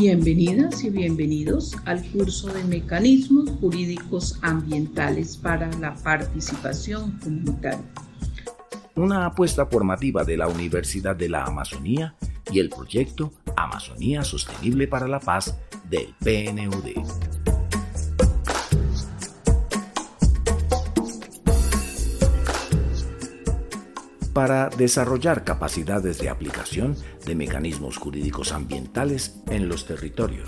Bienvenidas y bienvenidos al curso de Mecanismos Jurídicos Ambientales para la Participación Comunitaria. Una apuesta formativa de la Universidad de la Amazonía y el proyecto Amazonía Sostenible para la Paz del PNUD. Para desarrollar capacidades de aplicación de mecanismos jurídicos ambientales en los territorios.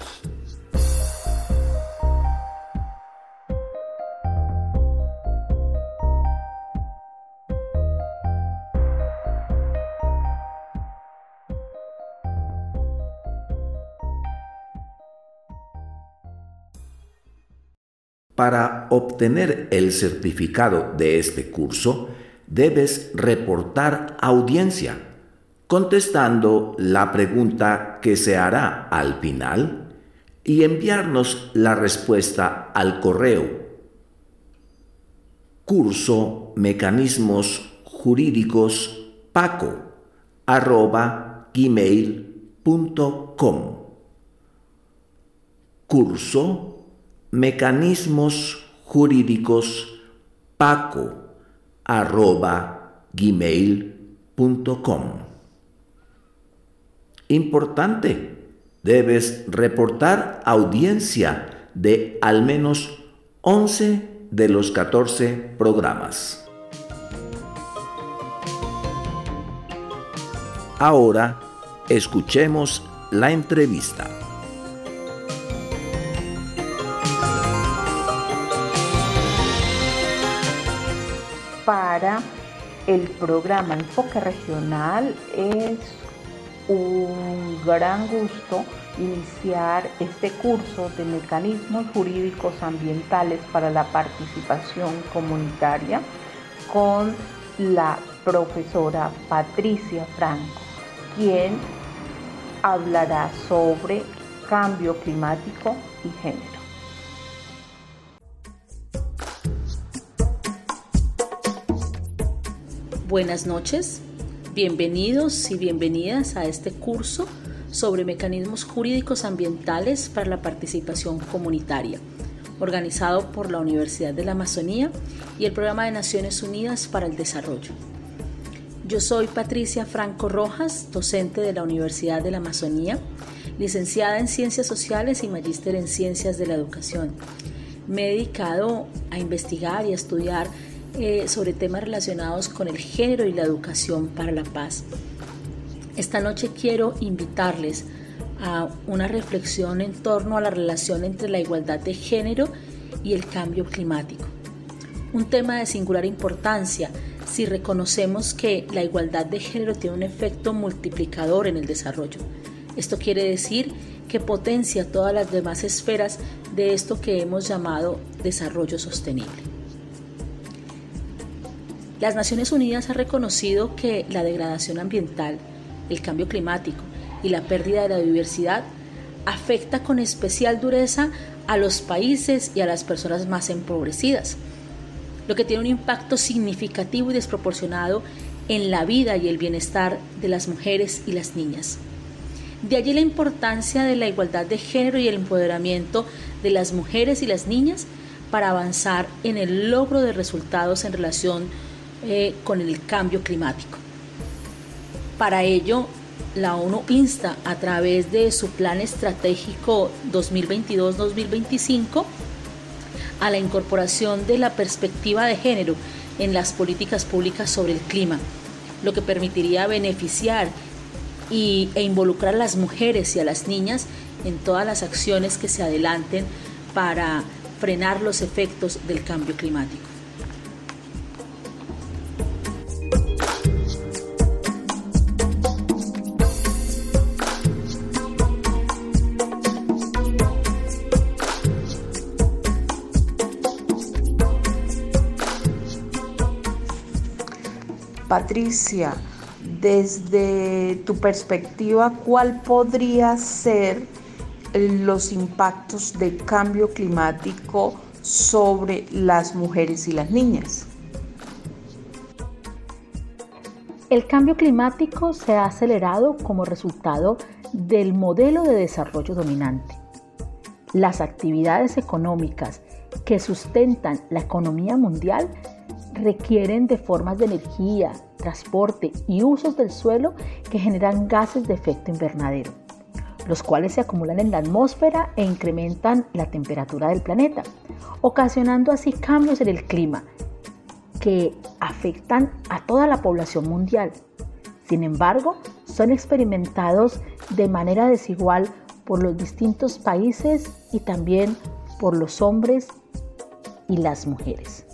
Para obtener el certificado de este curso, debes reportar audiencia, contestando la pregunta que se hará al final y enviarnos la respuesta al correo curso mecanismos jurídicos paco@gmail.com. Curso mecanismos jurídicos paco@gmail.com. Importante, debes reportar audiencia de al menos 11 de los 14 programas. Ahora, escuchemos la entrevista. Para el programa Enfoque Regional es un gran gusto iniciar este curso de mecanismos jurídicos ambientales para la participación comunitaria con la profesora Patricia Franco, quien hablará sobre cambio climático y género. Buenas noches, bienvenidos y bienvenidas a este curso sobre mecanismos jurídicos ambientales para la participación comunitaria, organizado por la Universidad de la Amazonía y el Programa de Naciones Unidas para el Desarrollo. Yo soy Patricia Franco Rojas, docente de la Universidad de la Amazonía, licenciada en Ciencias Sociales y magíster en Ciencias de la Educación. Me he dedicado a investigar y a estudiar sobre temas relacionados con el género y la educación para la paz. Esta noche quiero invitarles a una reflexión en torno a la relación entre la igualdad de género y el cambio climático. Un tema de singular importancia si reconocemos que la igualdad de género tiene un efecto multiplicador en el desarrollo. Esto quiere decir que potencia todas las demás esferas de esto que hemos llamado desarrollo sostenible. Las Naciones Unidas han reconocido que la degradación ambiental, el cambio climático y la pérdida de la biodiversidad afecta con especial dureza a los países y a las personas más empobrecidas, lo que tiene un impacto significativo y desproporcionado en la vida y el bienestar de las mujeres y las niñas. De allí la importancia de la igualdad de género y el empoderamiento de las mujeres y las niñas para avanzar en el logro de resultados en relación con el cambio climático. Para ello, la ONU insta a través de su Plan Estratégico 2022-2025 a la incorporación de la perspectiva de género en las políticas públicas sobre el clima, lo que permitiría beneficiar e involucrar a las mujeres y a las niñas en todas las acciones que se adelanten para frenar los efectos del cambio climático. Patricia, desde tu perspectiva, ¿cuál podría ser los impactos del cambio climático sobre las mujeres y las niñas? El cambio climático se ha acelerado como resultado del modelo de desarrollo dominante. Las actividades económicas que sustentan la economía mundial requieren de formas de energía, transporte y usos del suelo que generan gases de efecto invernadero, los cuales se acumulan en la atmósfera e incrementan la temperatura del planeta, ocasionando así cambios en el clima que afectan a toda la población mundial. Sin embargo, son experimentados de manera desigual por los distintos países y también por los hombres y las mujeres.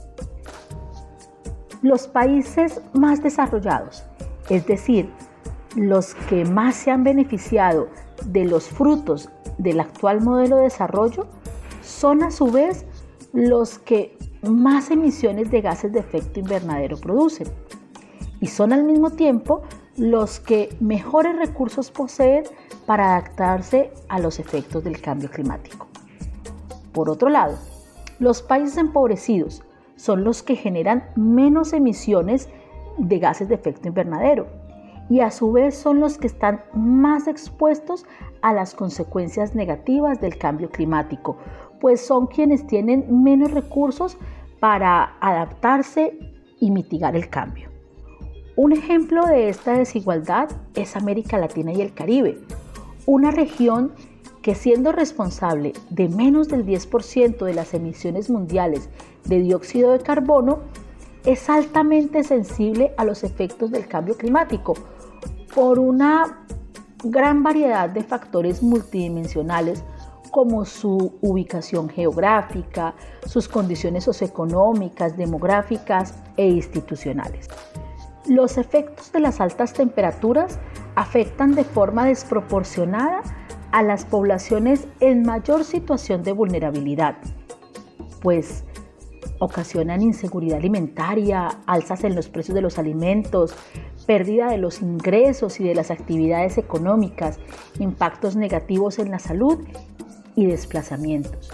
Los países más desarrollados, es decir, los que más se han beneficiado de los frutos del actual modelo de desarrollo, son a su vez los que más emisiones de gases de efecto invernadero producen y son al mismo tiempo los que mejores recursos poseen para adaptarse a los efectos del cambio climático. Por otro lado, los países empobrecidos son los que generan menos emisiones de gases de efecto invernadero y a su vez son los que están más expuestos a las consecuencias negativas del cambio climático, pues son quienes tienen menos recursos para adaptarse y mitigar el cambio. Un ejemplo de esta desigualdad es América Latina y el Caribe, una región que, siendo responsable de menos del 10% de las emisiones mundiales de dióxido de carbono, es altamente sensible a los efectos del cambio climático por una gran variedad de factores multidimensionales como su ubicación geográfica, sus condiciones socioeconómicas, demográficas e institucionales. Los efectos de las altas temperaturas afectan de forma desproporcionada a las poblaciones en mayor situación de vulnerabilidad, pues ocasionan inseguridad alimentaria, alzas en los precios de los alimentos, pérdida de los ingresos y de las actividades económicas, impactos negativos en la salud y desplazamientos.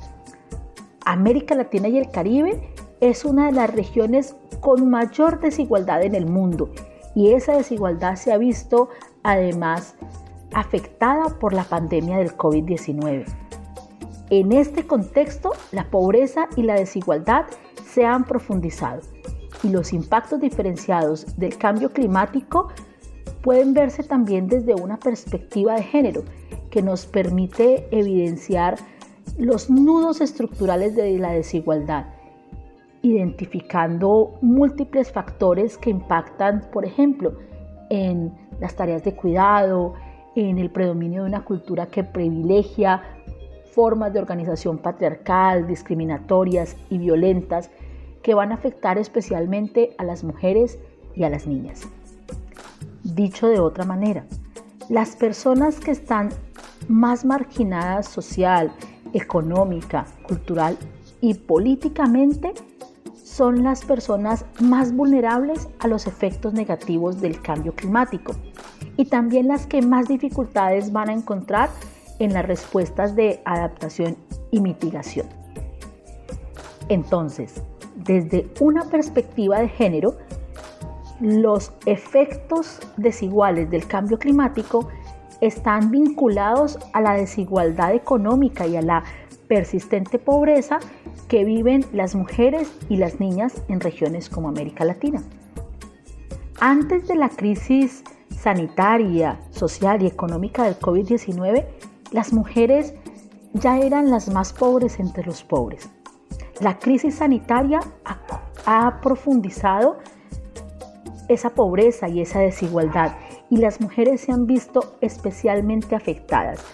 América Latina y el Caribe es una de las regiones con mayor desigualdad en el mundo y esa desigualdad se ha visto además afectada por la pandemia del COVID-19. En este contexto, la pobreza y la desigualdad se han profundizado y los impactos diferenciados del cambio climático pueden verse también desde una perspectiva de género que nos permite evidenciar los nudos estructurales de la desigualdad, identificando múltiples factores que impactan, por ejemplo, en las tareas de cuidado, en el predominio de una cultura que privilegia formas de organización patriarcal, discriminatorias y violentas que van a afectar especialmente a las mujeres y a las niñas. Dicho de otra manera, las personas que están más marginadas social, económica, cultural y políticamente son las personas más vulnerables a los efectos negativos del cambio climático y también las que más dificultades van a encontrar en las respuestas de adaptación y mitigación. Entonces, desde una perspectiva de género, los efectos desiguales del cambio climático están vinculados a la desigualdad económica y a la persistente pobreza que viven las mujeres y las niñas en regiones como América Latina. Antes de la crisis sanitaria, social y económica del COVID-19, las mujeres ya eran las más pobres entre los pobres. La crisis sanitaria ha profundizado esa pobreza y esa desigualdad y las mujeres se han visto especialmente afectadas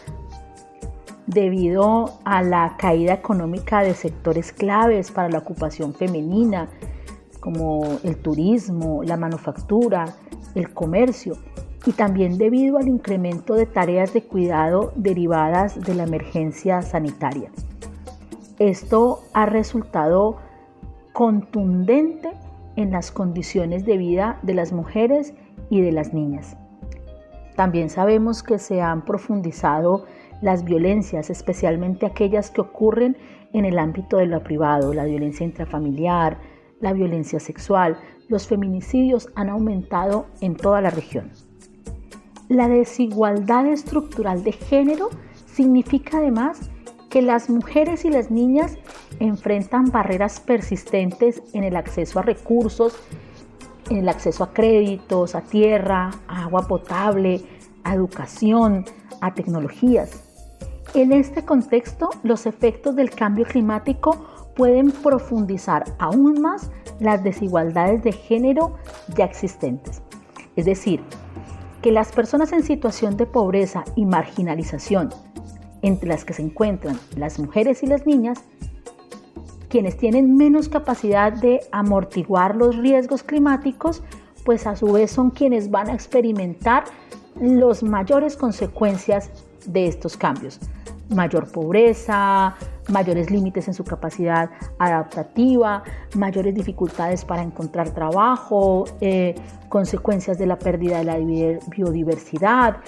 debido a la caída económica de sectores claves para la ocupación femenina como el turismo, la manufactura, el comercio y también debido al incremento de tareas de cuidado derivadas de la emergencia sanitaria. Esto ha resultado contundente en las condiciones de vida de las mujeres y de las niñas. También sabemos que se han profundizado las violencias, especialmente aquellas que ocurren en el ámbito de lo privado, la violencia intrafamiliar, la violencia sexual, los feminicidios han aumentado en toda la región. La desigualdad estructural de género significa además que las mujeres y las niñas enfrentan barreras persistentes en el acceso a recursos, en el acceso a créditos, a tierra, a agua potable, a educación, a tecnologías. En este contexto, los efectos del cambio climático pueden profundizar aún más las desigualdades de género ya existentes. Es decir, que las personas en situación de pobreza y marginalización, entre las que se encuentran las mujeres y las niñas, quienes tienen menos capacidad de amortiguar los riesgos climáticos, pues a su vez son quienes van a experimentar las mayores consecuencias de estos cambios. Mayor pobreza, mayores límites en su capacidad adaptativa, mayores dificultades para encontrar trabajo, consecuencias de la pérdida de la biodiversidad,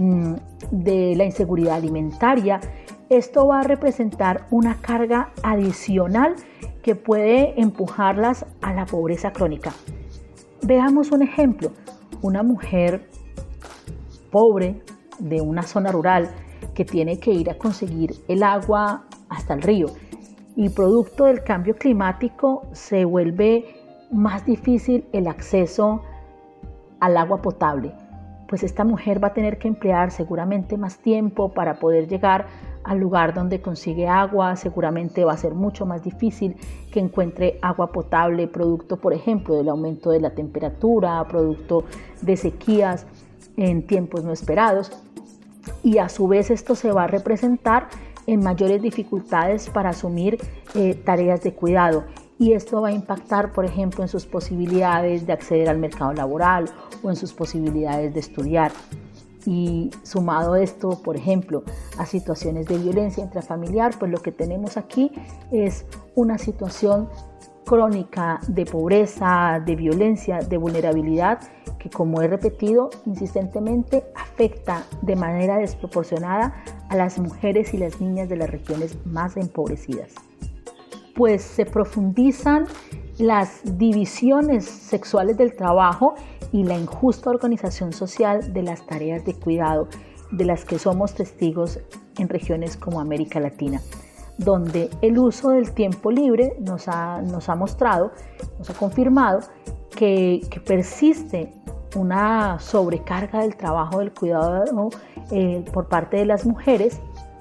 de la inseguridad alimentaria. Esto va a representar una carga adicional que puede empujarlas a la pobreza crónica. Veamos un ejemplo. Una mujer pobre de una zona rural que tiene que ir a conseguir el agua hasta el río y producto del cambio climático se vuelve más difícil el acceso al agua potable. Pues esta mujer va a tener que emplear seguramente más tiempo para poder llegar al lugar donde consigue agua. Seguramente va a ser mucho más difícil que encuentre agua potable, producto, por ejemplo, del aumento de la temperatura, producto de sequías en tiempos no esperados. Y a su vez esto se va a representar en mayores dificultades para asumir tareas de cuidado. Y esto va a impactar, por ejemplo, en sus posibilidades de acceder al mercado laboral o en sus posibilidades de estudiar. Y sumado esto, por ejemplo, a situaciones de violencia intrafamiliar, pues lo que tenemos aquí es una situación crónica de pobreza, de violencia, de vulnerabilidad, que, como he repetido insistentemente, afecta de manera desproporcionada a las mujeres y las niñas de las regiones más empobrecidas. Pues se profundizan las divisiones sexuales del trabajo y la injusta organización social de las tareas de cuidado, de las que somos testigos en regiones como América Latina, donde el uso del tiempo libre nos ha mostrado, nos ha confirmado que persiste una sobrecarga del trabajo del cuidado por parte de las mujeres,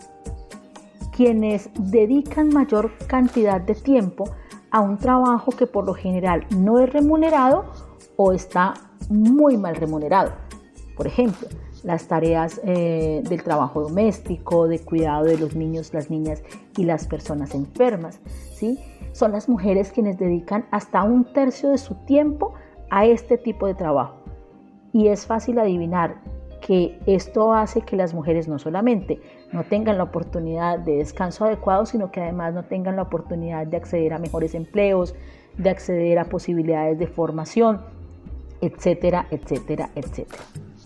quienes dedican mayor cantidad de tiempo a un trabajo que por lo general no es remunerado o está muy mal remunerado. Por ejemplo, las tareas del trabajo doméstico, de cuidado de los niños, las niñas y las personas enfermas, ¿sí? Son las mujeres quienes dedican hasta 1/3 de su tiempo a este tipo de trabajo. Y es fácil adivinar que esto hace que las mujeres no solamente no tengan la oportunidad de descanso adecuado, sino que además no tengan la oportunidad de acceder a mejores empleos, de acceder a posibilidades de formación, etcétera, etcétera, etcétera.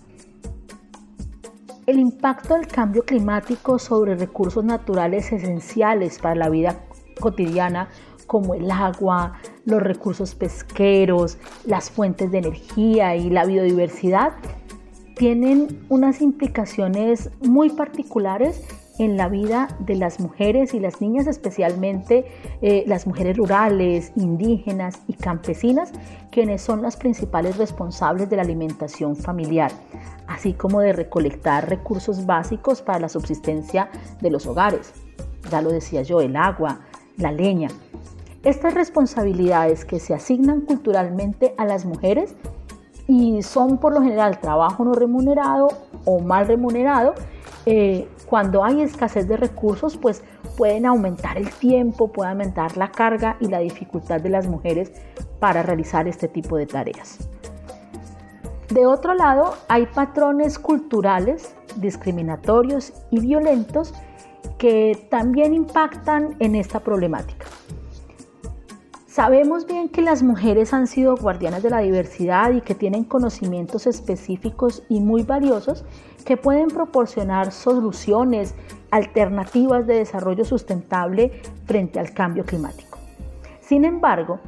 El impacto del cambio climático sobre recursos naturales esenciales para la vida cotidiana, como el agua, los recursos pesqueros, las fuentes de energía y la biodiversidad, tienen unas implicaciones muy particulares en la vida de las mujeres y las niñas, especialmente las mujeres rurales, indígenas y campesinas, quienes son las principales responsables de la alimentación familiar, así como de recolectar recursos básicos para la subsistencia de los hogares. Ya lo decía yo, el agua, la leña. Estas responsabilidades que se asignan culturalmente a las mujeres y son por lo general trabajo no remunerado o mal remunerado, cuando hay escasez de recursos, pues pueden aumentar el tiempo, puede aumentar la carga y la dificultad de las mujeres para realizar este tipo de tareas. De otro lado, hay patrones culturales discriminatorios y violentos que también impactan en esta problemática. Sabemos bien que las mujeres han sido guardianas de la diversidad y que tienen conocimientos específicos y muy valiosos que pueden proporcionar soluciones alternativas de desarrollo sustentable frente al cambio climático. Sin embargo,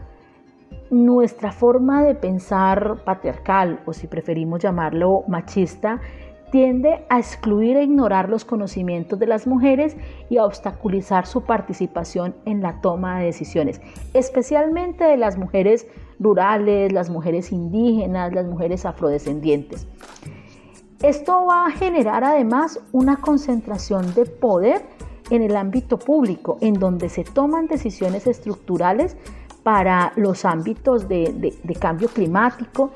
nuestra forma de pensar patriarcal, o si preferimos llamarlo machista, tiende a excluir e ignorar los conocimientos de las mujeres y a obstaculizar su participación en la toma de decisiones, especialmente de las mujeres rurales, las mujeres indígenas, las mujeres afrodescendientes. Esto va a generar además una concentración de poder en el ámbito público, en donde se toman decisiones estructurales para los ámbitos de cambio climático.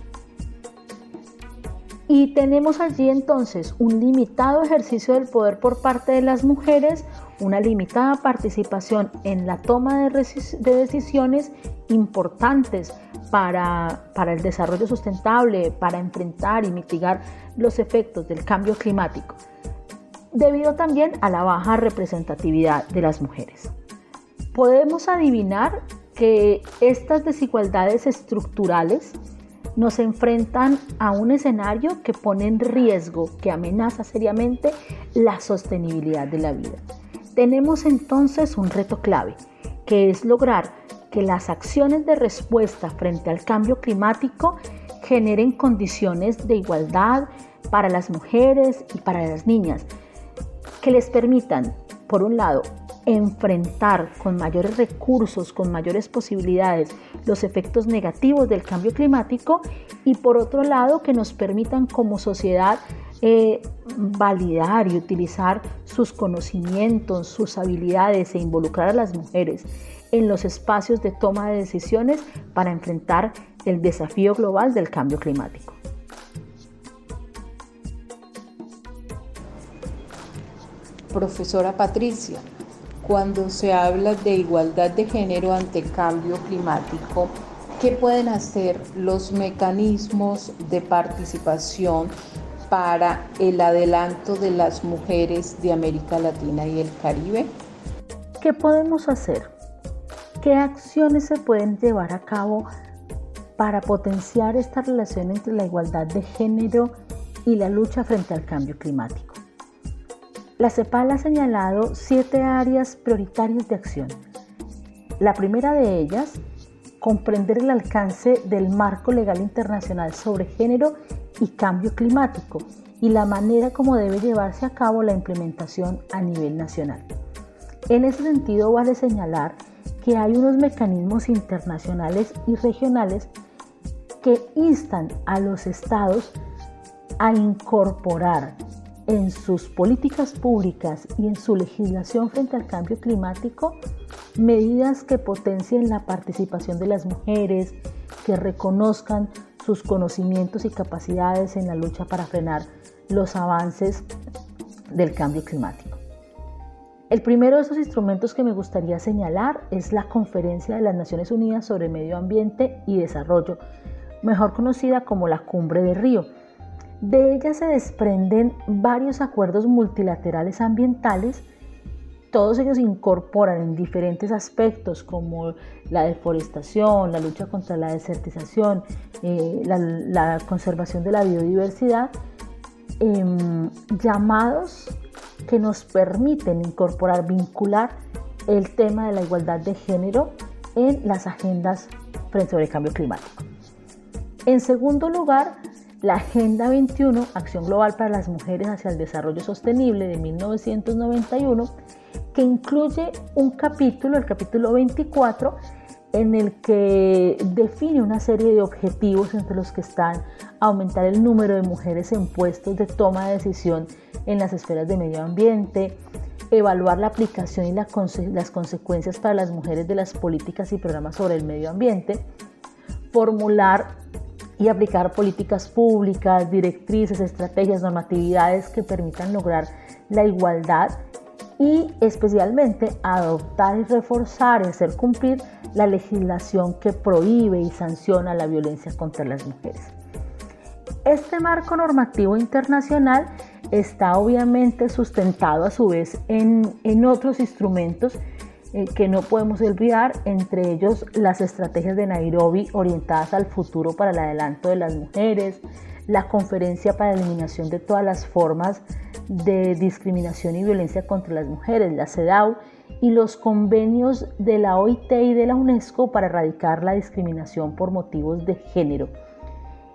Y tenemos allí entonces un limitado ejercicio del poder por parte de las mujeres, una limitada participación en la toma de decisiones importantes para el desarrollo sustentable, para enfrentar y mitigar los efectos del cambio climático, debido también a la baja representatividad de las mujeres. Podemos adivinar que estas desigualdades estructurales nos enfrentan a un escenario que pone en riesgo, que amenaza seriamente la sostenibilidad de la vida. Tenemos entonces un reto clave, que es lograr que las acciones de respuesta frente al cambio climático generen condiciones de igualdad para las mujeres y para las niñas, que les permitan, por un lado, enfrentar con mayores recursos, con mayores posibilidades, los efectos negativos del cambio climático, y por otro lado que nos permitan como sociedad validar y utilizar sus conocimientos, sus habilidades e involucrar a las mujeres en los espacios de toma de decisiones para enfrentar el desafío global del cambio climático. Profesora Patricia, cuando se habla de igualdad de género ante el cambio climático, ¿qué pueden hacer los mecanismos de participación para el adelanto de las mujeres de América Latina y el Caribe? ¿Qué podemos hacer? ¿Qué acciones se pueden llevar a cabo para potenciar esta relación entre la igualdad de género y la lucha frente al cambio climático? La CEPAL ha señalado 7 áreas prioritarias de acción. La primera de ellas, comprender el alcance del marco legal internacional sobre género y cambio climático y la manera como debe llevarse a cabo la implementación a nivel nacional. En ese sentido, vale señalar que hay unos mecanismos internacionales y regionales que instan a los estados a incorporar en sus políticas públicas y en su legislación frente al cambio climático medidas que potencien la participación de las mujeres, que reconozcan sus conocimientos y capacidades en la lucha para frenar los avances del cambio climático. El primero de esos instrumentos que me gustaría señalar es la Conferencia de las Naciones Unidas sobre Medio Ambiente y Desarrollo, mejor conocida como la Cumbre de Río. De ella se desprenden varios acuerdos multilaterales ambientales. Todos ellos incorporan en diferentes aspectos como la deforestación, la lucha contra la desertización, la conservación de la biodiversidad, llamados que nos permiten incorporar, vincular el tema de la igualdad de género en las agendas frente al cambio climático. En segundo lugar, la Agenda 21, Acción Global para las Mujeres hacia el Desarrollo Sostenible de 1991, que incluye un capítulo, el capítulo 24, en el que define una serie de objetivos entre los que están aumentar el número de mujeres en puestos de toma de decisión en las esferas de medio ambiente, evaluar la aplicación y las consecuencias para las mujeres de las políticas y programas sobre el medio ambiente, formular y aplicar políticas públicas, directrices, estrategias, normatividades que permitan lograr la igualdad y especialmente adoptar y reforzar y hacer cumplir la legislación que prohíbe y sanciona la violencia contra las mujeres. Este marco normativo internacional está obviamente sustentado a su vez en otros instrumentos que no podemos olvidar, entre ellos las estrategias de Nairobi orientadas al futuro para el adelanto de las mujeres, la Conferencia para la Eliminación de todas las formas de discriminación y violencia contra las mujeres, la CEDAW, y los convenios de la OIT y de la UNESCO para erradicar la discriminación por motivos de género.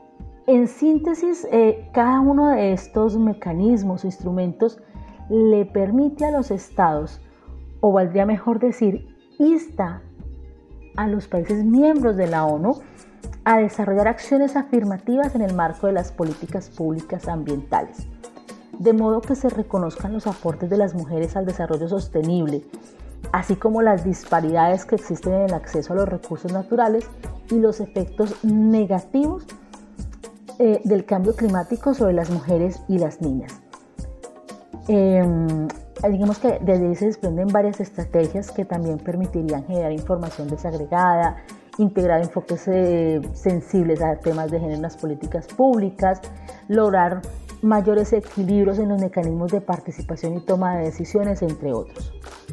En síntesis, cada uno de estos mecanismos o instrumentos le permite a los estados, o valdría mejor decir, insta a los países miembros de la ONU a desarrollar acciones afirmativas en el marco de las políticas públicas ambientales, de modo que se reconozcan los aportes de las mujeres al desarrollo sostenible, así como las disparidades que existen en el acceso a los recursos naturales y los efectos negativos del cambio climático sobre las mujeres y las niñas. Digamos que desde ahí se desprenden varias estrategias que también permitirían generar información desagregada, integrar enfoques sensibles a temas de género en las políticas públicas, lograr mayores equilibrios en los mecanismos de participación y toma de decisiones, entre otros.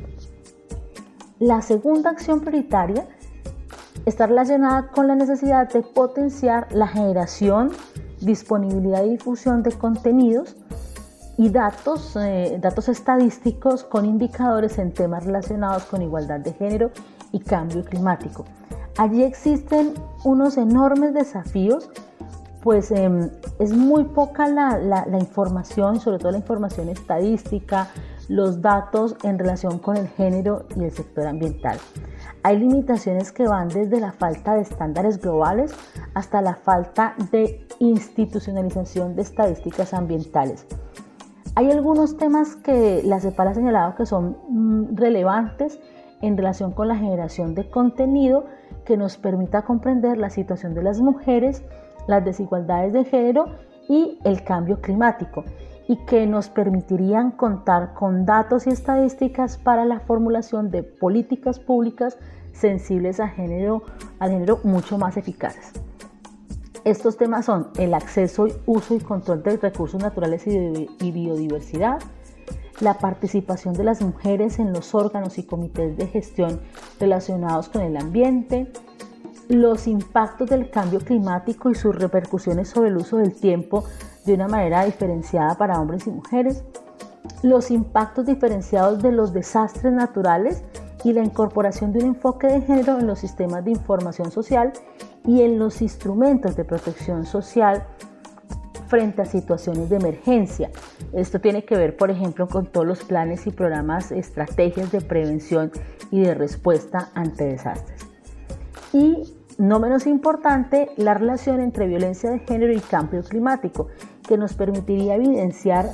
La segunda acción prioritaria está relacionada con la necesidad de potenciar la generación, disponibilidad y difusión de contenidos y datos estadísticos con indicadores en temas relacionados con igualdad de género y cambio climático. Allí existen unos enormes desafíos, pues es muy poca la información, sobre todo la información estadística, los datos en relación con el género y el sector ambiental. Hay limitaciones que van desde la falta de estándares globales hasta la falta de institucionalización de estadísticas ambientales. Hay algunos temas que la CEPAL ha señalado que son relevantes en relación con la generación de contenido que nos permita comprender la situación de las mujeres, las desigualdades de género y el cambio climático, y que nos permitirían contar con datos y estadísticas para la formulación de políticas públicas sensibles al género mucho más eficaces. Estos temas son el acceso, uso y control de recursos naturales y biodiversidad, la participación de las mujeres en los órganos y comités de gestión relacionados con el ambiente, los impactos del cambio climático y sus repercusiones sobre el uso del tiempo de una manera diferenciada para hombres y mujeres, los impactos diferenciados de los desastres naturales y la incorporación de un enfoque de género en los sistemas de información social y en los instrumentos de protección social frente a situaciones de emergencia. Esto tiene que ver, por ejemplo, con todos los planes y programas, estrategias de prevención y de respuesta ante desastres. Y no menos importante, la relación entre violencia de género y cambio climático, que nos permitiría evidenciar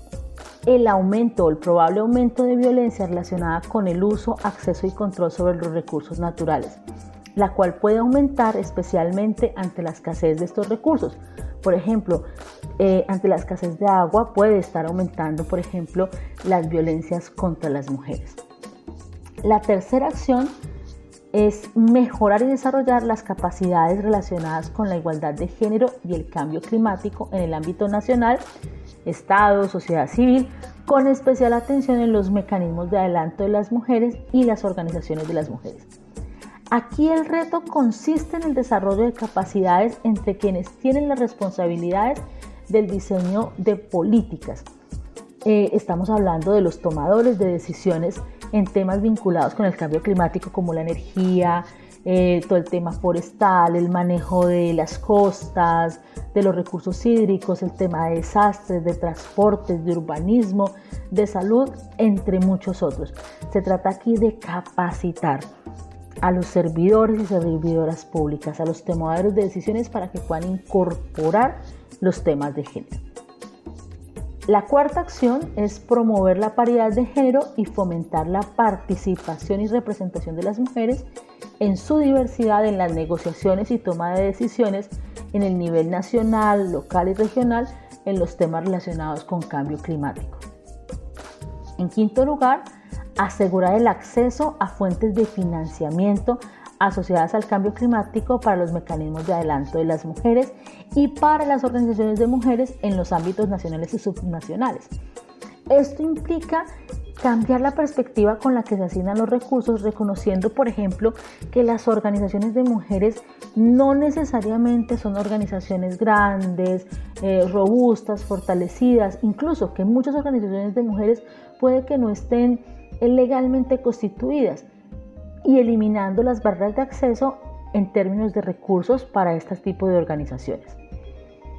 el aumento o el probable aumento de violencia relacionada con el uso, acceso y control sobre los recursos naturales, la cual puede aumentar especialmente ante la escasez de estos recursos. Por ejemplo, ante la escasez de agua puede estar aumentando, por ejemplo, las violencias contra las mujeres. La tercera acción es mejorar y desarrollar las capacidades relacionadas con la igualdad de género y el cambio climático en el ámbito nacional, Estado, sociedad civil, con especial atención en los mecanismos de adelanto de las mujeres y las organizaciones de las mujeres. Aquí el reto consiste en el desarrollo de capacidades entre quienes tienen las responsabilidades del diseño de políticas. Estamos hablando de los tomadores de decisiones en temas vinculados con el cambio climático, como la energía, todo el tema forestal, el manejo de las costas, de los recursos hídricos, el tema de desastres, de transportes, de urbanismo, de salud, entre muchos otros. Se trata aquí de capacitar a los servidores y servidoras públicas, a los tomadores de decisiones para que puedan incorporar los temas de género. La cuarta acción es promover la paridad de género y fomentar la participación y representación de las mujeres en su diversidad en las negociaciones y toma de decisiones en el nivel nacional, local y regional en los temas relacionados con cambio climático. En quinto lugar, asegurar el acceso a fuentes de financiamiento asociadas al cambio climático para los mecanismos de adelanto de las mujeres y para las organizaciones de mujeres en los ámbitos nacionales y subnacionales. Esto implica cambiar la perspectiva con la que se asignan los recursos, reconociendo, por ejemplo, que las organizaciones de mujeres no necesariamente son organizaciones grandes, robustas, fortalecidas, incluso que muchas organizaciones de mujeres puede que no estén legalmente constituidas, y eliminando las barreras de acceso en términos de recursos para este tipo de organizaciones.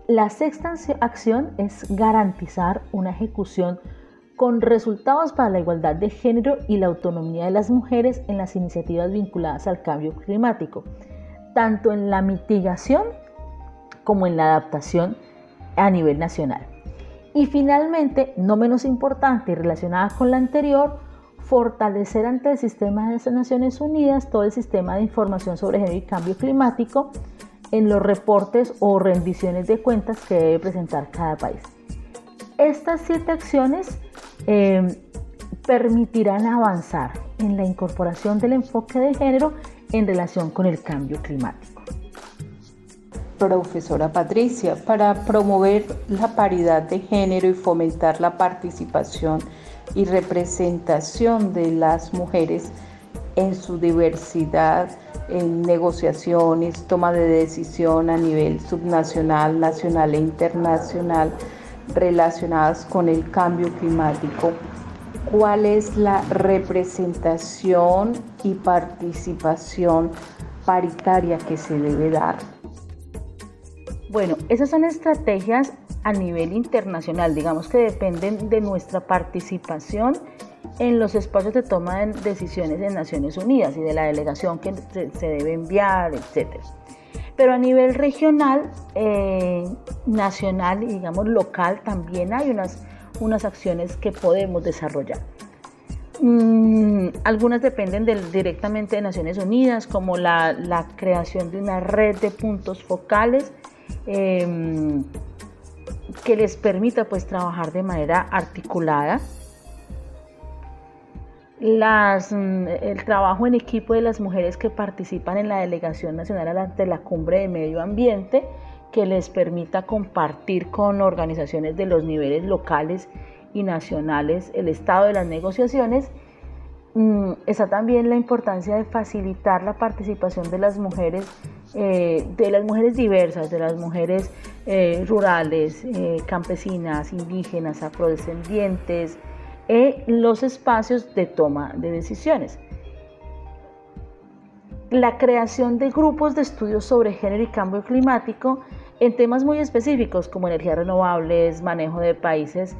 La sexta acción es garantizar una ejecución con resultados para la igualdad de género y la autonomía de las mujeres en las iniciativas vinculadas al cambio climático, tanto en la mitigación como en la adaptación a nivel nacional. Y finalmente, no menos importante y relacionada con la anterior, fortalecer ante el sistema de las Naciones Unidas todo el sistema de información sobre género y cambio climático en los reportes o rendiciones de cuentas que debe presentar cada país. Estas 7 acciones permitirán avanzar en la incorporación del enfoque de género en relación con el cambio climático. Profesora Patricia, para promover la paridad de género y fomentar la participación y representación de las mujeres en su diversidad, en negociaciones, toma de decisión a nivel subnacional, nacional e internacional relacionadas con el cambio climático, ¿cuál es la representación y participación paritaria que se debe dar? Bueno, esas son estrategias a nivel internacional, digamos que dependen de nuestra participación en los espacios de toma de decisiones en Naciones Unidas y de la delegación que se debe enviar, etc. Pero a nivel regional, nacional y digamos local también hay unas acciones que podemos desarrollar. Algunas dependen directamente de Naciones Unidas, como la creación de una red de puntos focales que les permita pues trabajar de manera articulada. El trabajo en equipo de las mujeres que participan en la delegación nacional ante la cumbre de medio ambiente, que les permita compartir con organizaciones de los niveles locales y nacionales el estado de las negociaciones. Está también la importancia de facilitar la participación de las mujeres diversas, de las mujeres rurales, campesinas, indígenas, afrodescendientes, los espacios de toma de decisiones. La creación de grupos de estudios sobre género y cambio climático en temas muy específicos como energías renovables, manejo de paisajes,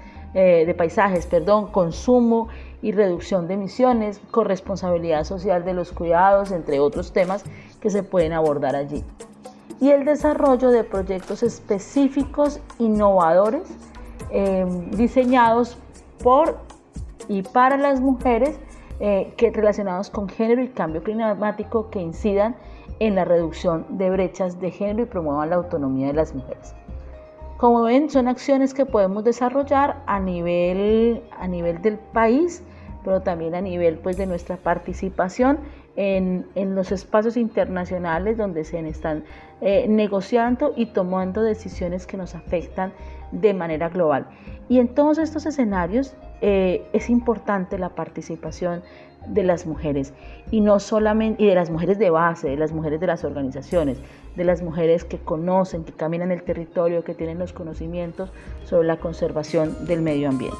consumo y reducción de emisiones, corresponsabilidad social de los cuidados, entre otros temas que se pueden abordar allí. Y el desarrollo de proyectos específicos, innovadores, diseñados por y para las mujeres relacionados con género y cambio climático que incidan en la reducción de brechas de género y promuevan la autonomía de las mujeres. Como ven, son acciones que podemos desarrollar a nivel del país, pero también a nivel pues, de nuestra participación en los espacios internacionales donde se están negociando y tomando decisiones que nos afectan de manera global. Y en todos estos escenarios es importante la participación de las mujeres y no solamente y de las mujeres de base, de las mujeres de las organizaciones, de las mujeres que conocen, que caminan el territorio, que tienen los conocimientos sobre la conservación del medio ambiente.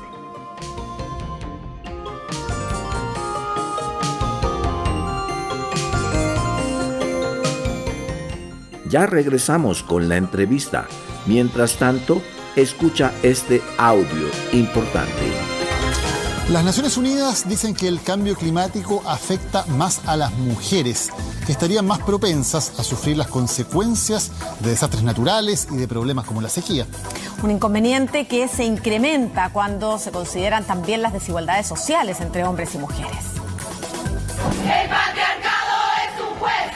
Ya regresamos con la entrevista. Mientras tanto, escucha este audio importante. Las Naciones Unidas dicen que el cambio climático afecta más a las mujeres, que estarían más propensas a sufrir las consecuencias de desastres naturales y de problemas como la sequía. Un inconveniente que se incrementa cuando se consideran también las desigualdades sociales entre hombres y mujeres. El patriarcado es un juez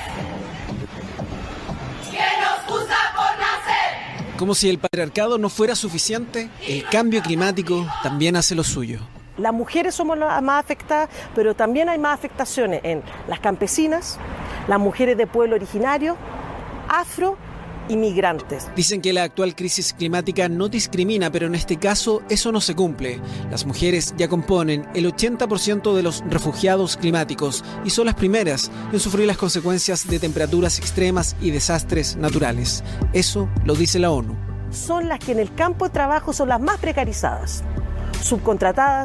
que nos juzga por nacer. Como si el patriarcado no fuera suficiente, el cambio climático también hace lo suyo. Las mujeres somos las más afectadas, pero también hay más afectaciones en las campesinas, las mujeres de pueblo originario, afro y migrantes. Dicen que la actual crisis climática no discrimina, pero en este caso eso no se cumple. Las mujeres ya componen el 80% de los refugiados climáticos y son las primeras en sufrir las consecuencias de temperaturas extremas y desastres naturales. Eso lo dice la ONU. Son las que en el campo de trabajo son las más precarizadas, subcontratadas,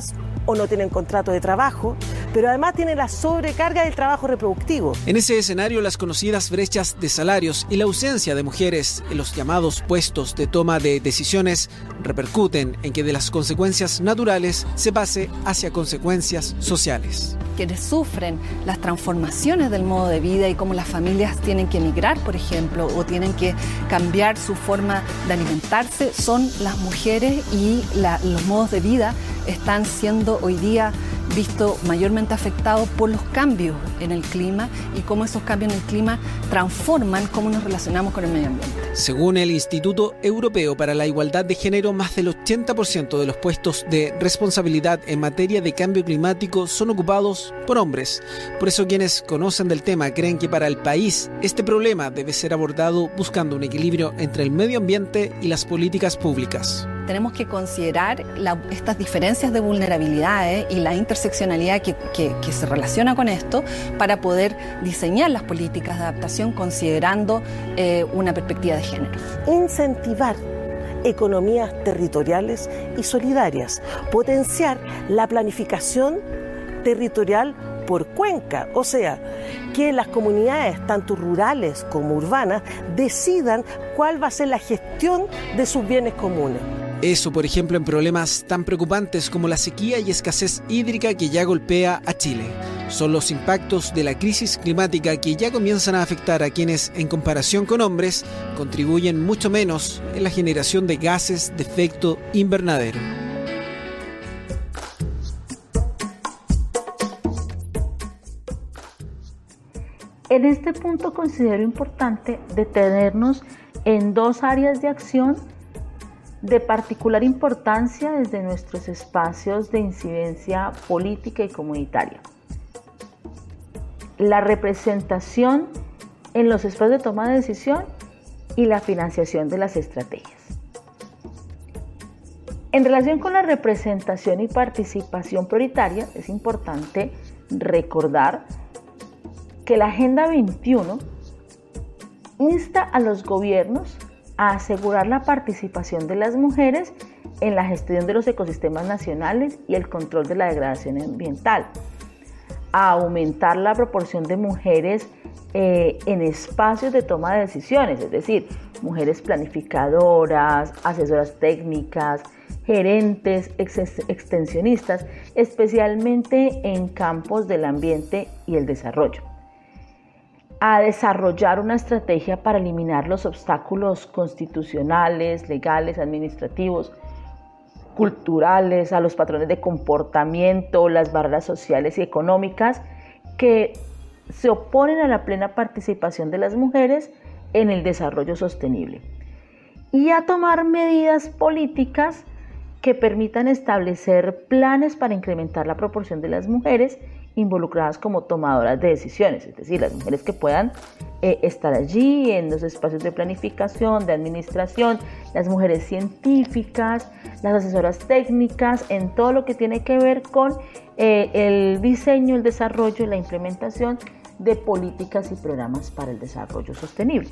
o no tienen contrato de trabajo, pero además tienen la sobrecarga del trabajo reproductivo. En ese escenario, las conocidas brechas de salarios y la ausencia de mujeres en los llamados puestos de toma de decisiones repercuten en que de las consecuencias naturales se pase hacia consecuencias sociales. Quienes sufren las transformaciones del modo de vida y cómo las familias tienen que emigrar, por ejemplo, o tienen que cambiar su forma de alimentarse, son las mujeres, y los modos de vida están siendo hoy día visto mayormente afectado por los cambios en el clima y cómo esos cambios en el clima transforman cómo nos relacionamos con el medio ambiente. Según el Instituto Europeo para la Igualdad de Género, más del 80% de los puestos de responsabilidad en materia de cambio climático son ocupados por hombres. Por eso quienes conocen del tema creen que para el país este problema debe ser abordado buscando un equilibrio entre el medio ambiente y las políticas públicas. Tenemos que considerar estas diferencias de vulnerabilidades y la interseccionalidad que se relaciona con esto para poder diseñar las políticas de adaptación considerando una perspectiva de género. Incentivar economías territoriales y solidarias, potenciar la planificación territorial por cuenca, o sea, que las comunidades, tanto rurales como urbanas, decidan cuál va a ser la gestión de sus bienes comunes. Eso, por ejemplo, en problemas tan preocupantes como la sequía y escasez hídrica que ya golpea a Chile. Son los impactos de la crisis climática que ya comienzan a afectar a quienes, en comparación con hombres, contribuyen mucho menos en la generación de gases de efecto invernadero. En este punto considero importante detenernos en dos áreas de acción de particular importancia desde nuestros espacios de incidencia política y comunitaria. La representación en los espacios de toma de decisión y la financiación de las estrategias. En relación con la representación y participación prioritaria, es importante recordar que la Agenda 21 insta a los gobiernos a asegurar la participación de las mujeres en la gestión de los ecosistemas nacionales y el control de la degradación ambiental, a aumentar la proporción de mujeres en espacios de toma de decisiones, es decir, mujeres planificadoras, asesoras técnicas, gerentes, extensionistas, especialmente en campos del ambiente y el desarrollo. A desarrollar una estrategia para eliminar los obstáculos constitucionales, legales, administrativos, culturales, a los patrones de comportamiento, las barreras sociales y económicas que se oponen a la plena participación de las mujeres en el desarrollo sostenible. Y a tomar medidas políticas que permitan establecer planes para incrementar la proporción de las mujeres involucradas como tomadoras de decisiones, es decir, las mujeres que puedan estar allí en los espacios de planificación, de administración, las mujeres científicas, las asesoras técnicas, en todo lo que tiene que ver con el diseño, el desarrollo y la implementación de políticas y programas para el desarrollo sostenible.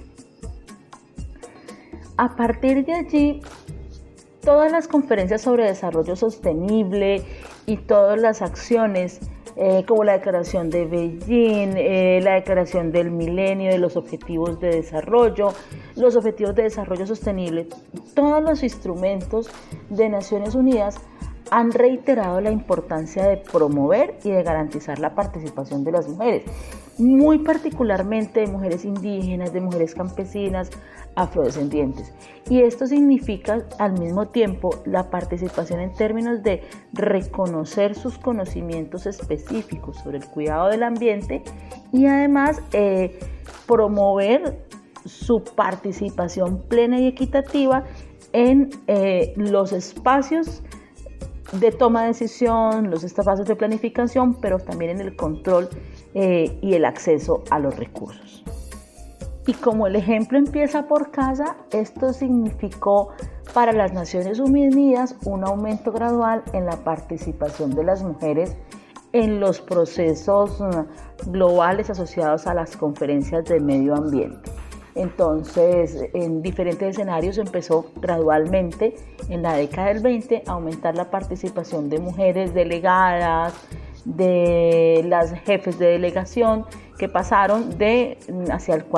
A partir de allí, todas las conferencias sobre desarrollo sostenible y todas las acciones como la Declaración de Beijing, la Declaración del Milenio de los Objetivos de Desarrollo, los Objetivos de Desarrollo Sostenible, todos los instrumentos de Naciones Unidas han reiterado la importancia de promover y de garantizar la participación de las mujeres, muy particularmente de mujeres indígenas, de mujeres campesinas, afrodescendientes. Y esto significa al mismo tiempo la participación en términos de reconocer sus conocimientos específicos sobre el cuidado del ambiente y además promover su participación plena y equitativa en los espacios de toma de decisión, los espacios de planificación, pero también en el control y el acceso a los recursos. Y como el ejemplo empieza por casa, esto significó para las Naciones Unidas un aumento gradual en la participación de las mujeres en los procesos globales asociados a las conferencias del medio ambiente. Entonces, en diferentes escenarios empezó gradualmente en la década del 20 a aumentar la participación de mujeres delegadas, de las jefes de delegación, que pasaron de hacia el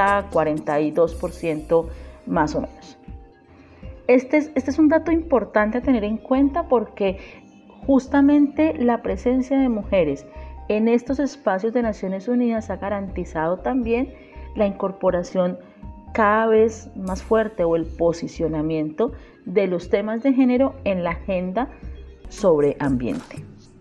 42% más o menos. Este es un dato importante a tener en cuenta porque justamente la presencia de mujeres en estos espacios de Naciones Unidas ha garantizado también la incorporación cada vez más fuerte o el posicionamiento de los temas de género en la agenda sobre ambiente.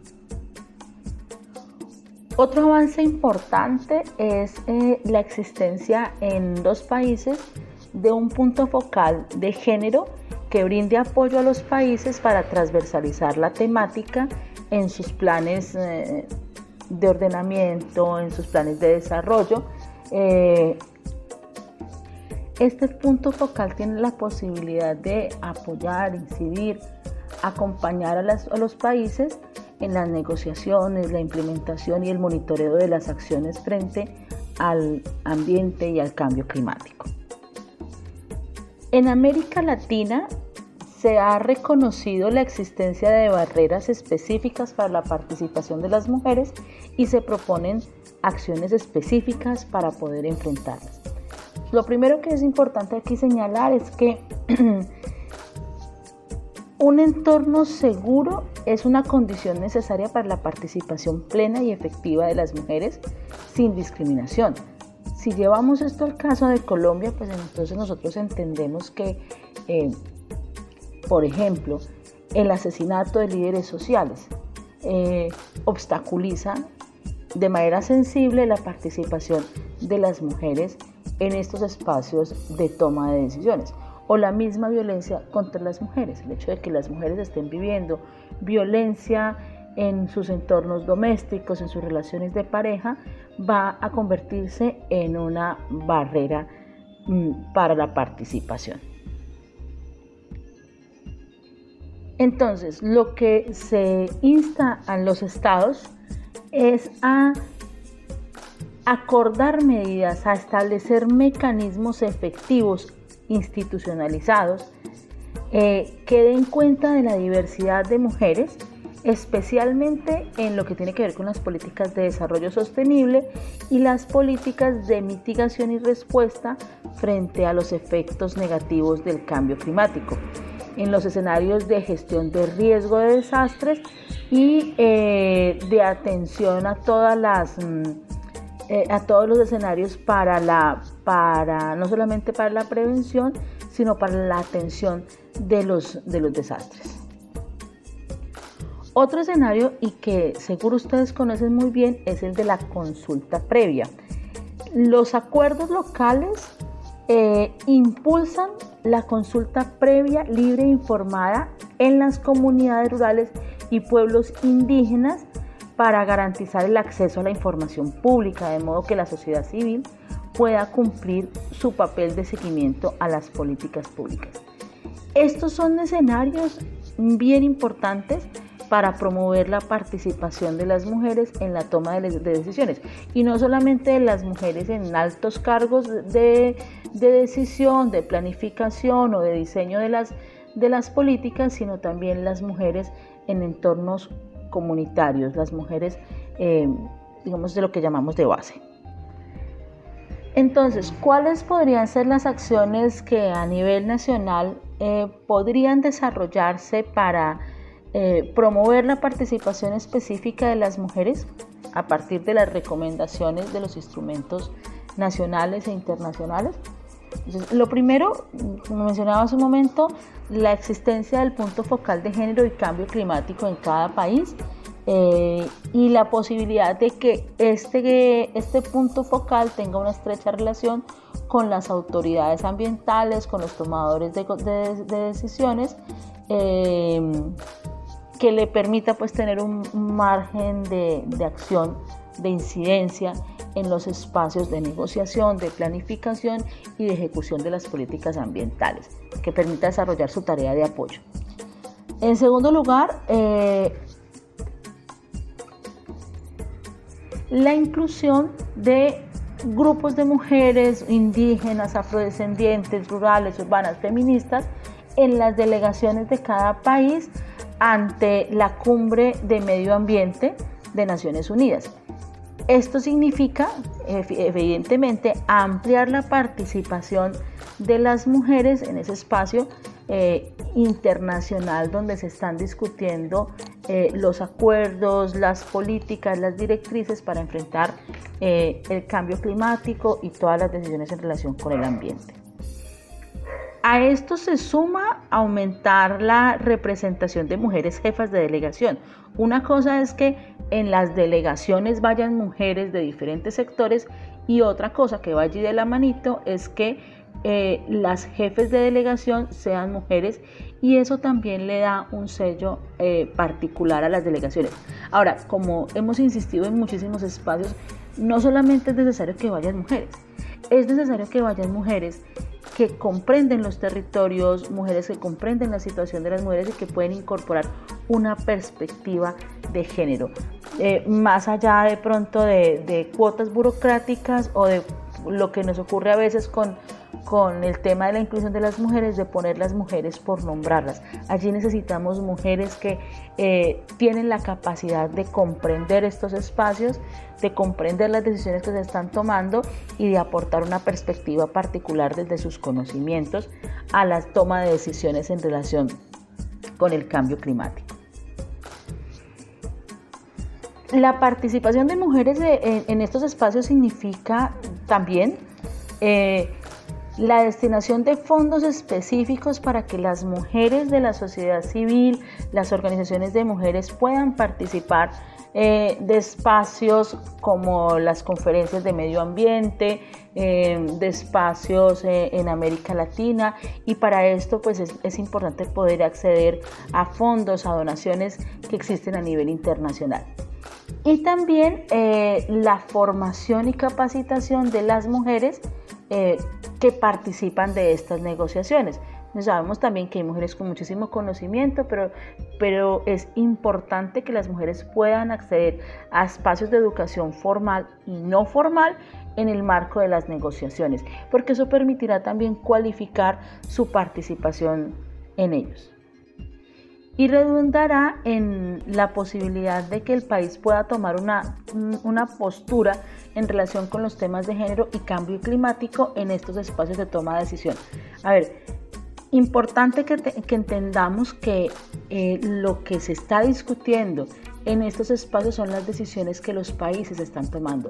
Otro avance importante es la existencia en 2 países de un punto focal de género que brinde apoyo a los países para transversalizar la temática en sus planes de ordenamiento, en sus planes de desarrollo. Este punto focal tiene la posibilidad de apoyar, incidir, acompañar a los países en las negociaciones, la implementación y el monitoreo de las acciones frente al ambiente y al cambio climático. En América Latina se ha reconocido la existencia de barreras específicas para la participación de las mujeres y se proponen acciones específicas para poder enfrentarlas. Lo primero que es importante aquí señalar es que un entorno seguro es una condición necesaria para la participación plena y efectiva de las mujeres sin discriminación. Si llevamos esto al caso de Colombia, pues entonces nosotros entendemos que, por ejemplo, el asesinato de líderes sociales obstaculiza de manera sensible la participación de las mujeres en estos espacios de toma de decisiones. O la misma violencia contra las mujeres, el hecho de que las mujeres estén viviendo violencia en sus entornos domésticos, en sus relaciones de pareja, va a convertirse en una barrera para la participación. Entonces, lo que se insta a los estados es a acordar medidas, a establecer mecanismos efectivos institucionalizados que den cuenta de la diversidad de mujeres, especialmente en lo que tiene que ver con las políticas de desarrollo sostenible y las políticas de mitigación y respuesta frente a los efectos negativos del cambio climático, en los escenarios de gestión de riesgo de desastres y de atención a todos los escenarios no solamente para la prevención, sino para la atención de los desastres. Otro escenario, y que seguro ustedes conocen muy bien, es el de la consulta previa. Los acuerdos locales impulsan la consulta previa, libre e informada en las comunidades rurales y pueblos indígenas para garantizar el acceso a la información pública, de modo que la sociedad civil pueda cumplir su papel de seguimiento a las políticas públicas. Estos son escenarios bien importantes para promover la participación de las mujeres en la toma de decisiones, y no solamente de las mujeres en altos cargos de decisión, de planificación o de diseño de las políticas, sino también las mujeres en entornos comunitarios, las mujeres, digamos, de lo que llamamos de base. Entonces, ¿cuáles podrían ser las acciones que a nivel nacional podrían desarrollarse para promover la participación específica de las mujeres a partir de las recomendaciones de los instrumentos nacionales e internacionales? Entonces, lo primero, como mencionaba hace un momento, la existencia del punto focal de género y cambio climático en cada país, y la posibilidad de que este punto focal tenga una estrecha relación con las autoridades ambientales, con los tomadores de decisiones, que le permita pues tener un margen de acción, de incidencia en los espacios de negociación, de planificación y de ejecución de las políticas ambientales, que permita desarrollar su tarea de apoyo. En segundo lugar, la inclusión de grupos de mujeres indígenas, afrodescendientes, rurales, urbanas, feministas en las delegaciones de cada país ante la Cumbre de Medio Ambiente de Naciones Unidas. Esto significa, evidentemente, ampliar la participación de las mujeres en ese espacio internacional donde se están discutiendo los acuerdos, las políticas, las directrices para enfrentar el cambio climático y todas las decisiones en relación con el ambiente. A esto se suma aumentar la representación de mujeres jefas de delegación. Una cosa es que en las delegaciones vayan mujeres de diferentes sectores y otra cosa que va allí de la manito es que las jefes de delegación sean mujeres y eso también le da un sello particular a las delegaciones. Ahora, como hemos insistido en muchísimos espacios, no solamente es necesario que vayan mujeres, es necesario que vayan mujeres que comprenden los territorios, mujeres que comprenden la situación de las mujeres y que pueden incorporar una perspectiva de género. Más allá de pronto de cuotas burocráticas o de lo que nos ocurre a veces con el tema de la inclusión de las mujeres, de poner las mujeres por nombrarlas. Allí necesitamos mujeres que tienen la capacidad de comprender estos espacios, de comprender las decisiones que se están tomando y de aportar una perspectiva particular desde sus conocimientos a la toma de decisiones en relación con el cambio climático. La participación de mujeres en estos espacios significa también la destinación de fondos específicos para que las mujeres de la sociedad civil, las organizaciones de mujeres puedan participar de espacios como las conferencias de medio ambiente, de espacios en América Latina, y para esto pues es importante poder acceder a fondos, a donaciones que existen a nivel internacional. Y también la formación y capacitación de las mujeres que participan de estas negociaciones. Sabemos también que hay mujeres con muchísimo conocimiento, pero es importante que las mujeres puedan acceder a espacios de educación formal y no formal en el marco de las negociaciones, porque eso permitirá también cualificar su participación en ellos. Y redundará en la posibilidad de que el país pueda tomar una postura en relación con los temas de género y cambio climático en estos espacios de toma de decisión. A ver, importante que entendamos que lo que se está discutiendo en estos espacios son las decisiones que los países están tomando.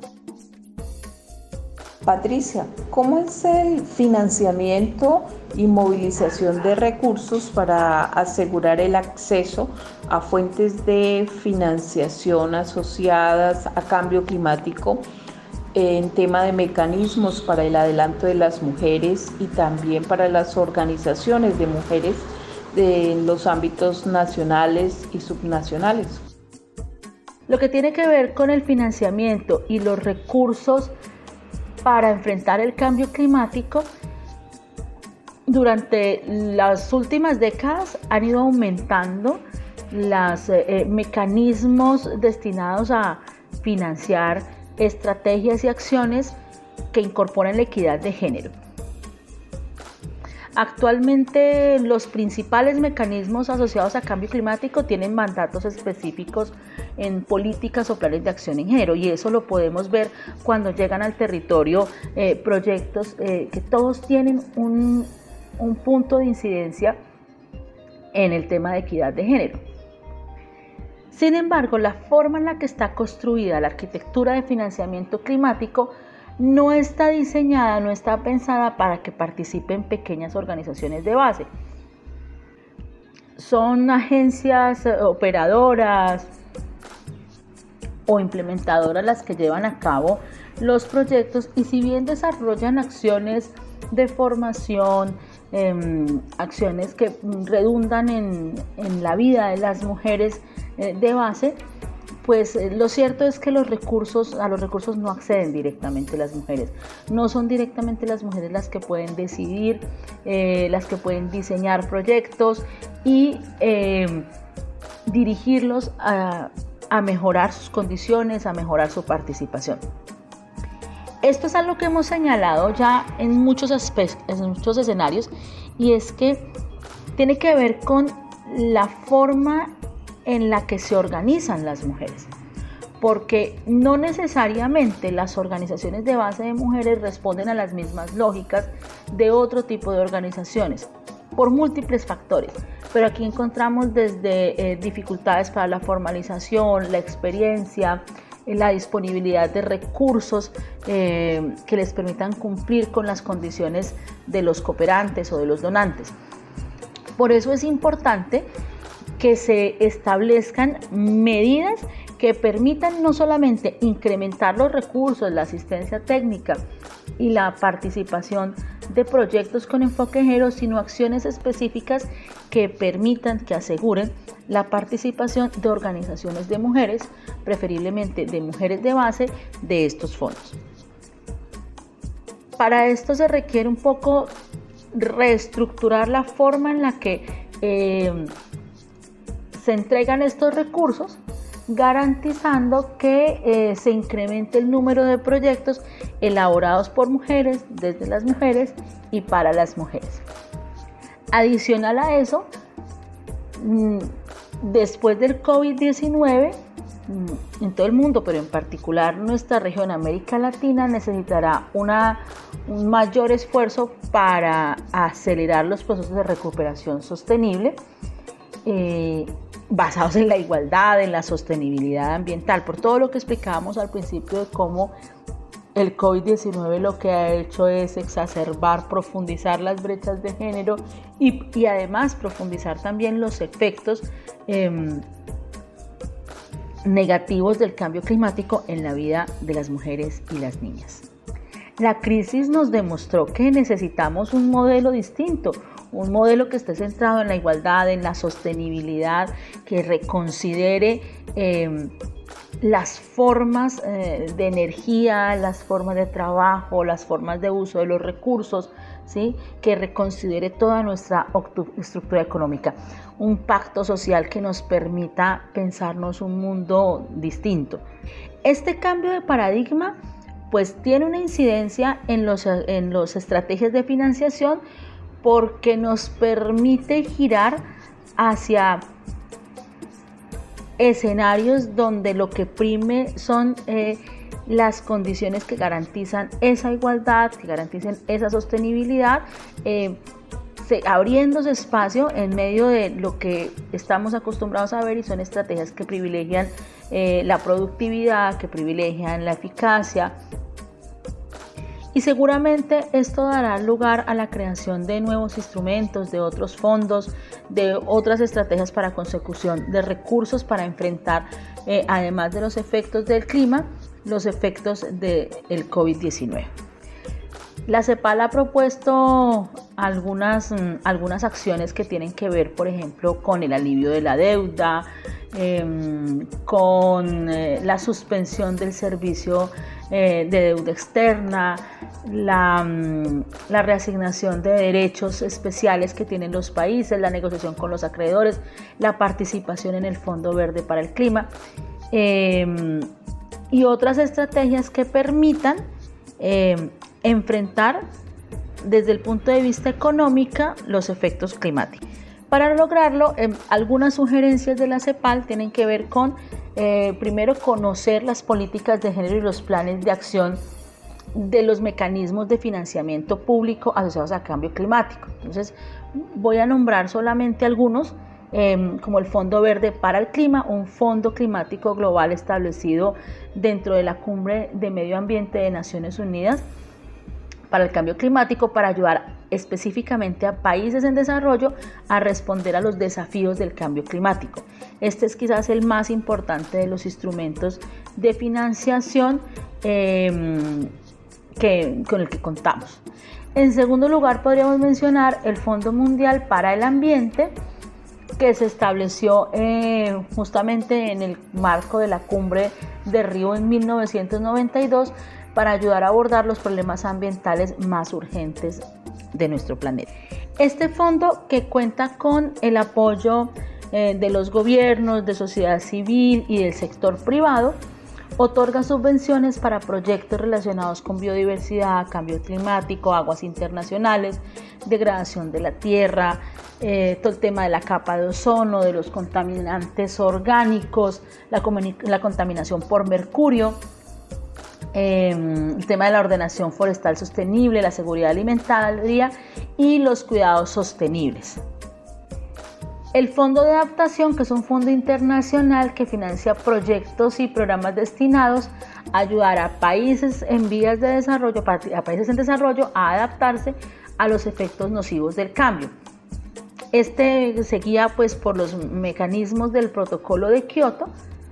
Patricia, ¿cómo es el financiamiento y movilización de recursos para asegurar el acceso a fuentes de financiación asociadas a cambio climático en tema de mecanismos para el adelanto de las mujeres y también para las organizaciones de mujeres en los ámbitos nacionales y subnacionales? Lo que tiene que ver con el financiamiento y los recursos para enfrentar el cambio climático, durante las últimas décadas han ido aumentando los mecanismos destinados a financiar estrategias y acciones que incorporan la equidad de género. Actualmente los principales mecanismos asociados a cambio climático tienen mandatos específicos en políticas o planes de acción en género, y eso lo podemos ver cuando llegan al territorio proyectos que todos tienen un punto de incidencia en el tema de equidad de género. Sin embargo, la forma en la que está construida la arquitectura de financiamiento climático no está diseñada, no está pensada para que participen pequeñas organizaciones de base. Son agencias operadoras o implementadoras las que llevan a cabo los proyectos, y si bien desarrollan acciones de formación, acciones que redundan en la vida de las mujeres de base, pues lo cierto es que a los recursos no acceden directamente las mujeres. No son directamente las mujeres las que pueden decidir, las que pueden diseñar proyectos y dirigirlos a mejorar sus condiciones, a mejorar su participación. Esto es algo que hemos señalado ya en muchos escenarios, y es que tiene que ver con la forma en la que se organizan las mujeres, porque no necesariamente las organizaciones de base de mujeres responden a las mismas lógicas de otro tipo de organizaciones, por múltiples factores, pero aquí encontramos desde dificultades para la formalización, la experiencia, la disponibilidad de recursos que les permitan cumplir con las condiciones de los cooperantes o de los donantes. Por eso es importante que se establezcan medidas que permitan no solamente incrementar los recursos, la asistencia técnica y la participación de proyectos con enfoque de género, sino acciones específicas que permitan, que aseguren la participación de organizaciones de mujeres, preferiblemente de mujeres de base, de estos fondos. Para esto se requiere un poco reestructurar la forma en la que se entregan estos recursos, garantizando que se incremente el número de proyectos elaborados por mujeres, desde las mujeres y para las mujeres. Adicional a eso, después del COVID-19, en todo el mundo, pero en particular nuestra región, América Latina, necesitará un mayor esfuerzo para acelerar los procesos de recuperación sostenible, basados en la igualdad, en la sostenibilidad ambiental, por todo lo que explicábamos al principio de cómo el COVID-19 lo que ha hecho es exacerbar, profundizar las brechas de género y además profundizar también los efectos negativos del cambio climático en la vida de las mujeres y las niñas. La crisis nos demostró que necesitamos un modelo distinto, un modelo que esté centrado en la igualdad, en la sostenibilidad, que reconsidere las formas de energía, las formas de trabajo, las formas de uso de los recursos, ¿sí? Que reconsidere toda nuestra estructura económica, un pacto social que nos permita pensarnos un mundo distinto. Este cambio de paradigma pues tiene una incidencia en las estrategias de financiación, porque nos permite girar hacia escenarios donde lo que prime son las condiciones que garantizan esa igualdad, que garanticen esa sostenibilidad, abriéndose espacio en medio de lo que estamos acostumbrados a ver, y son estrategias que privilegian la productividad, que privilegian la eficacia. Y seguramente esto dará lugar a la creación de nuevos instrumentos, de otros fondos, de otras estrategias para consecución de recursos para enfrentar, además de los efectos del clima, los efectos del COVID-19. La CEPAL ha propuesto algunas acciones que tienen que ver, por ejemplo, con el alivio de la deuda, con la suspensión del servicio de deuda externa, la reasignación de derechos especiales que tienen los países, la negociación con los acreedores, la participación en el Fondo Verde para el Clima, y otras estrategias que permitan enfrentar desde el punto de vista económico los efectos climáticos. Para lograrlo, algunas sugerencias de la CEPAL tienen que ver con, primero, conocer las políticas de género y los planes de acción de los mecanismos de financiamiento público asociados al cambio climático. Entonces, voy a nombrar solamente algunos, como el Fondo Verde para el Clima, un fondo climático global establecido dentro de la Cumbre de Medio Ambiente de Naciones Unidas para el cambio climático, para ayudar específicamente a países en desarrollo a responder a los desafíos del cambio climático. Este es quizás el más importante de los instrumentos de financiación con el que contamos. En segundo lugar, podríamos mencionar el Fondo Mundial para el Ambiente, que se estableció justamente en el marco de la Cumbre de Río en 1992, para ayudar a abordar los problemas ambientales más urgentes de nuestro planeta. Este fondo, que cuenta con el apoyo de los gobiernos, de sociedad civil y del sector privado, Otorga subvenciones para proyectos relacionados con biodiversidad, cambio climático, aguas internacionales, degradación de la tierra, todo el tema de la capa de ozono, de los contaminantes orgánicos, la contaminación por mercurio, el tema de la ordenación forestal sostenible, la seguridad alimentaria y los cuidados sostenibles. El Fondo de Adaptación, que es un fondo internacional que financia proyectos y programas destinados a ayudar a países en vías de desarrollo, a países en desarrollo a adaptarse a los efectos nocivos del cambio. Este se guía pues por los mecanismos del Protocolo de Kioto.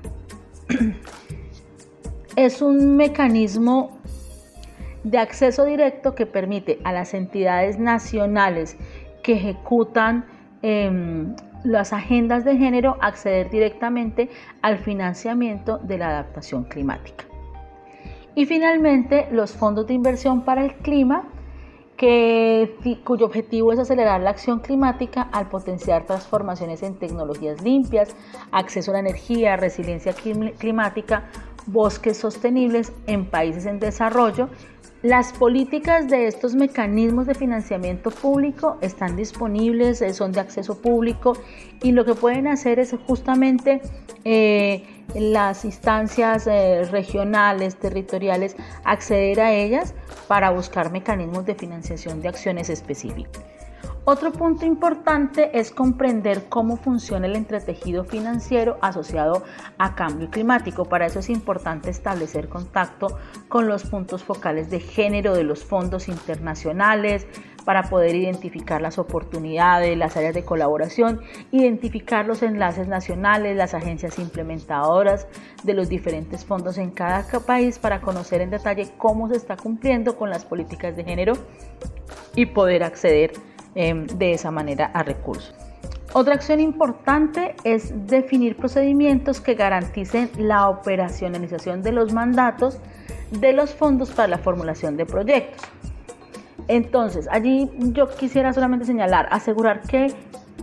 Es un mecanismo de acceso directo que permite a las entidades nacionales que ejecutan las agendas de género acceder directamente al financiamiento de la adaptación climática. Y finalmente, los fondos de inversión para el clima, cuyo objetivo es acelerar la acción climática al potenciar transformaciones en tecnologías limpias, acceso a la energía, resiliencia climática, bosques sostenibles en países en desarrollo. Las políticas de estos mecanismos de financiamiento público están disponibles, son de acceso público, y lo que pueden hacer es justamente las instancias regionales, territoriales, acceder a ellas para buscar mecanismos de financiación de acciones específicas. Otro punto importante es comprender cómo funciona el entretejido financiero asociado a cambio climático. Para eso es importante establecer contacto con los puntos focales de género de los fondos internacionales para poder identificar las oportunidades, las áreas de colaboración, identificar los enlaces nacionales, las agencias implementadoras de los diferentes fondos en cada país para conocer en detalle cómo se está cumpliendo con las políticas de género y poder acceder de esa manera a recursos. Otra acción importante es definir procedimientos que garanticen la operacionalización de los mandatos de los fondos para la formulación de proyectos. Entonces, allí yo quisiera solamente señalar, asegurar que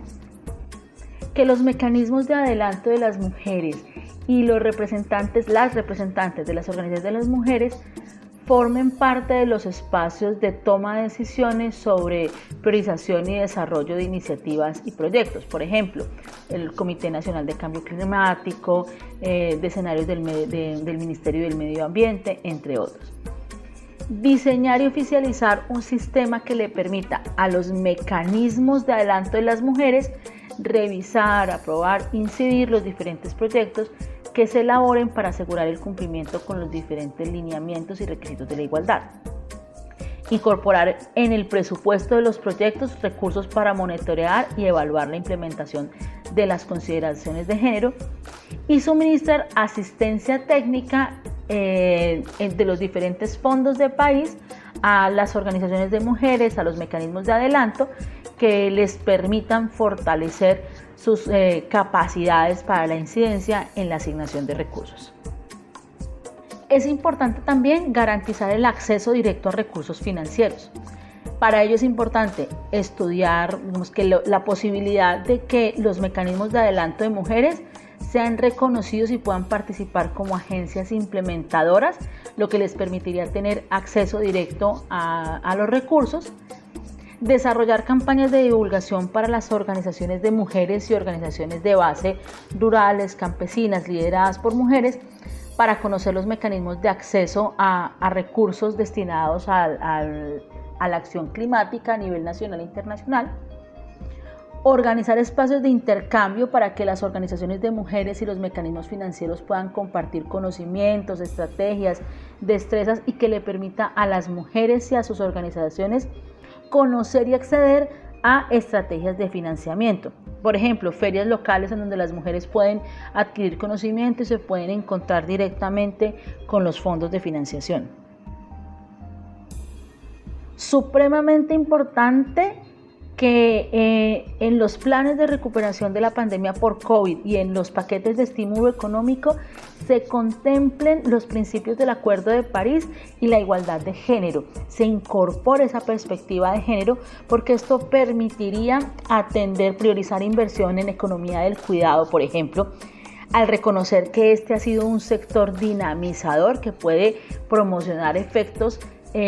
los mecanismos de adelanto de las mujeres y las representantes de las organizaciones de las mujeres formen parte de los espacios de toma de decisiones sobre priorización y desarrollo de iniciativas y proyectos. Por ejemplo, el Comité Nacional de Cambio Climático, de escenarios del Ministerio del Medio Ambiente, entre otros. Diseñar y oficializar un sistema que le permita a los mecanismos de adelanto de las mujeres revisar, aprobar, incidir los diferentes proyectos que se elaboren para asegurar el cumplimiento con los diferentes lineamientos y requisitos de la igualdad. Incorporar en el presupuesto de los proyectos recursos para monitorear y evaluar la implementación de las consideraciones de género y suministrar asistencia técnica de los diferentes fondos de país a las organizaciones de mujeres, a los mecanismos de adelanto que les permitan fortalecer sus capacidades para la incidencia en la asignación de recursos. Es importante también garantizar el acceso directo a recursos financieros. Para ello es importante estudiar la posibilidad de que los mecanismos de adelanto de mujeres sean reconocidos y puedan participar como agencias implementadoras, lo que les permitiría tener acceso directo a los recursos. Desarrollar campañas de divulgación para las organizaciones de mujeres y organizaciones de base rurales, campesinas, lideradas por mujeres, para conocer los mecanismos de acceso a recursos destinados a la acción climática a nivel nacional e internacional. Organizar espacios de intercambio para que las organizaciones de mujeres y los mecanismos financieros puedan compartir conocimientos, estrategias, destrezas y que le permita a las mujeres y a sus organizaciones conocer y acceder a estrategias de financiamiento. Por ejemplo, ferias locales en donde las mujeres pueden adquirir conocimiento y se pueden encontrar directamente con los fondos de financiación. Supremamente importante que en los planes de recuperación de la pandemia por COVID y en los paquetes de estímulo económico se contemplen los principios del Acuerdo de París y la igualdad de género. Se incorpore esa perspectiva de género porque esto permitiría priorizar inversión en economía del cuidado, por ejemplo, al reconocer que este ha sido un sector dinamizador que puede promocionar efectos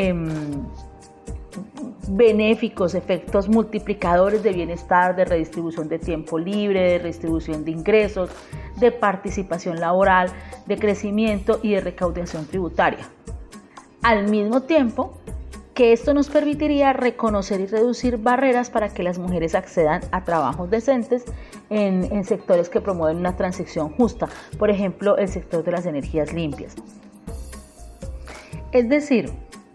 benéficos, efectos multiplicadores de bienestar, de redistribución de tiempo libre, de redistribución de ingresos, de participación laboral, de crecimiento y de recaudación tributaria. Al mismo tiempo que esto nos permitiría reconocer y reducir barreras para que las mujeres accedan a trabajos decentes en sectores que promueven una transición justa, por ejemplo, el sector de las energías limpias. Es decir,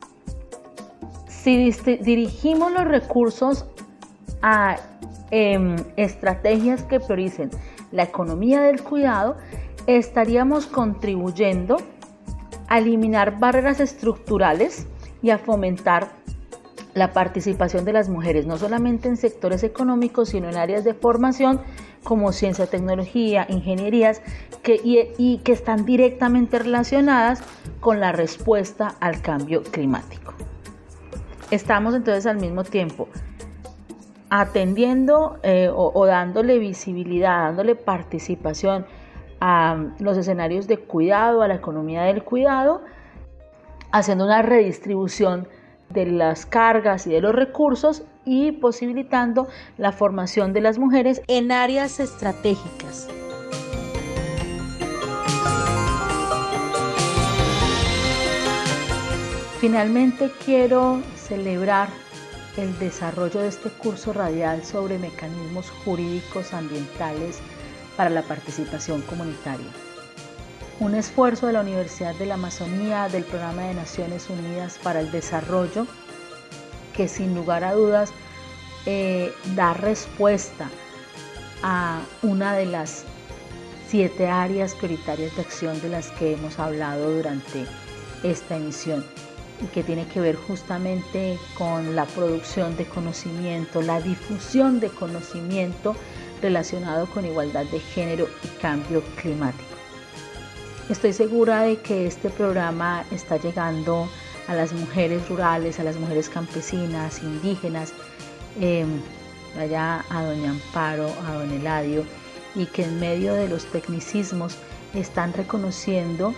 si dirigimos los recursos a estrategias que prioricen la economía del cuidado, estaríamos contribuyendo a eliminar barreras estructurales y a fomentar la participación de las mujeres, no solamente en sectores económicos, sino en áreas de formación como ciencia, tecnología, ingenierías, que están directamente relacionadas con la respuesta al cambio climático. Estamos entonces al mismo tiempo atendiendo o dándole visibilidad, dándole participación a los escenarios de cuidado, a la economía del cuidado, haciendo una redistribución de las cargas y de los recursos y posibilitando la formación de las mujeres en áreas estratégicas. Finalmente quiero celebrar el desarrollo de este curso radial sobre mecanismos jurídicos ambientales para la participación comunitaria. Un esfuerzo de la Universidad de la Amazonía, del Programa de Naciones Unidas para el Desarrollo, que sin lugar a dudas da respuesta a una de las 7 áreas prioritarias de acción de las que hemos hablado durante esta emisión, y que tiene que ver justamente con la producción de conocimiento, la difusión de conocimiento relacionado con igualdad de género y cambio climático. Estoy segura de que este programa está llegando a las mujeres rurales, a las mujeres campesinas, indígenas, allá a doña Amparo, a don Eladio, y que en medio de los tecnicismos están reconociendo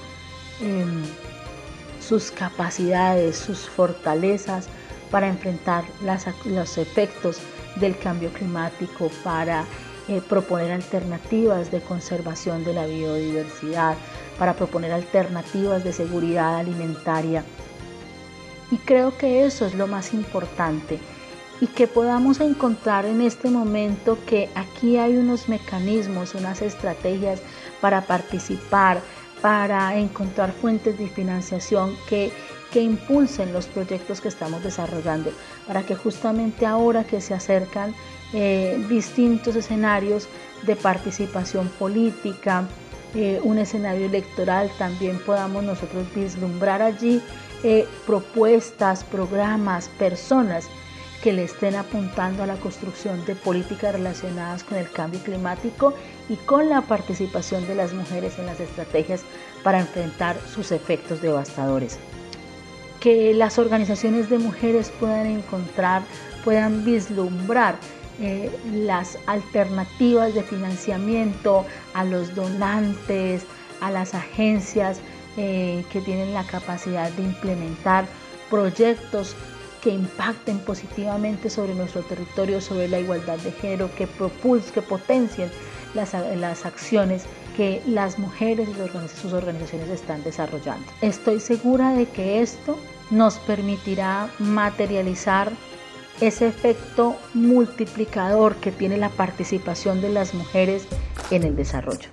sus capacidades, sus fortalezas para enfrentar los efectos del cambio climático, para proponer alternativas de conservación de la biodiversidad, para proponer alternativas de seguridad alimentaria. Y creo que eso es lo más importante, y que podamos encontrar en este momento que aquí hay unos mecanismos, unas estrategias para participar, para encontrar fuentes de financiación que impulsen los proyectos que estamos desarrollando, para que justamente ahora que se acercan distintos escenarios de participación política, un escenario electoral, también podamos nosotros vislumbrar allí propuestas, programas, personas que le estén apuntando a la construcción de políticas relacionadas con el cambio climático y con la participación de las mujeres en las estrategias para enfrentar sus efectos devastadores. Que las organizaciones de mujeres puedan vislumbrar las alternativas de financiamiento a los donantes, a las agencias que tienen la capacidad de implementar proyectos que impacten positivamente sobre nuestro territorio, sobre la igualdad de género, que potencien las acciones que las mujeres y sus organizaciones están desarrollando. Estoy segura de que esto nos permitirá materializar ese efecto multiplicador que tiene la participación de las mujeres en el desarrollo.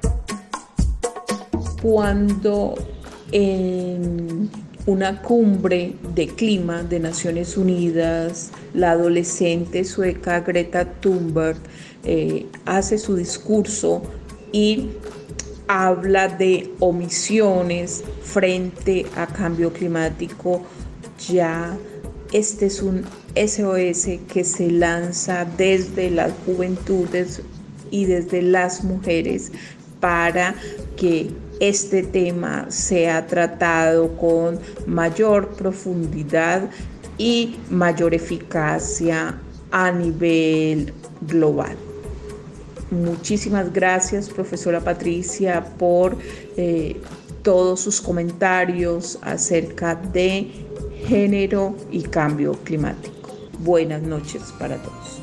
Cuando en una cumbre de clima de Naciones Unidas, la adolescente sueca Greta Thunberg hace su discurso y habla de omisiones frente a cambio climático. Ya este es un SOS que se lanza desde las juventudes y desde las mujeres para que este tema sea tratado con mayor profundidad y mayor eficacia a nivel global. Muchísimas gracias, profesora Patricia, por todos sus comentarios acerca de género y cambio climático. Buenas noches para todos.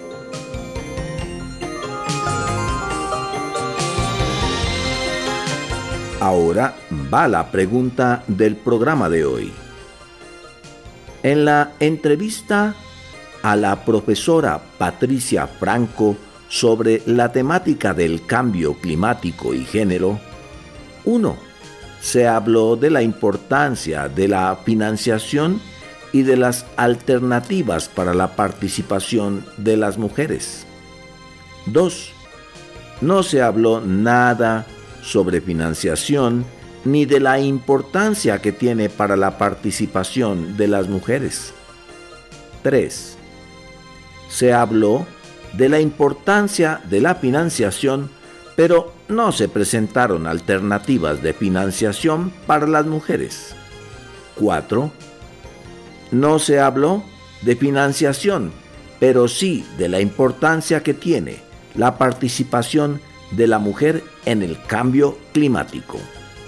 Ahora va la pregunta del programa de hoy. En la entrevista a la profesora Patricia Franco sobre la temática del cambio climático y género, 1. Se habló de la importancia de la financiación y de las alternativas para la participación de las mujeres. 2. No se habló nada sobre financiación ni de la importancia que tiene para la participación de las mujeres. 3. Se habló de la importancia de la financiación, pero no se presentaron alternativas de financiación para las mujeres. 4. No se habló de financiación, pero sí de la importancia que tiene la participación de la mujer en el cambio climático.